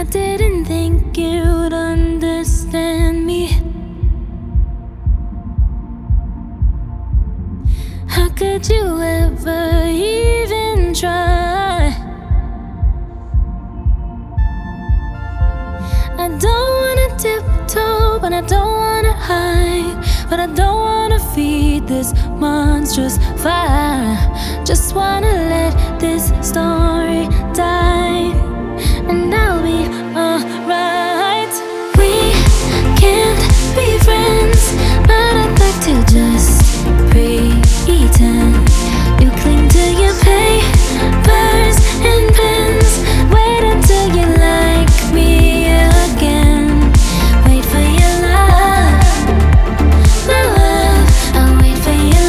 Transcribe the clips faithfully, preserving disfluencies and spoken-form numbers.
I didn't think you'd understand me. How could you ever even try? I don't wanna tiptoe, but I don't wanna hide. But I don't wanna feed this monstrous fire. Just wanna let this story die, and I'll be alright. We can't be friends, but I'd like to just pretend. You cling to your papers and pens. Wait until you like me again. Wait for your love, my love. I'll wait for your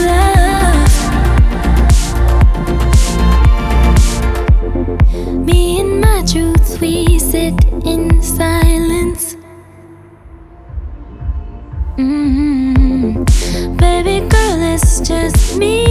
love. Me and my truth, we sit in silence. Mm-hmm. Baby girl, it's just me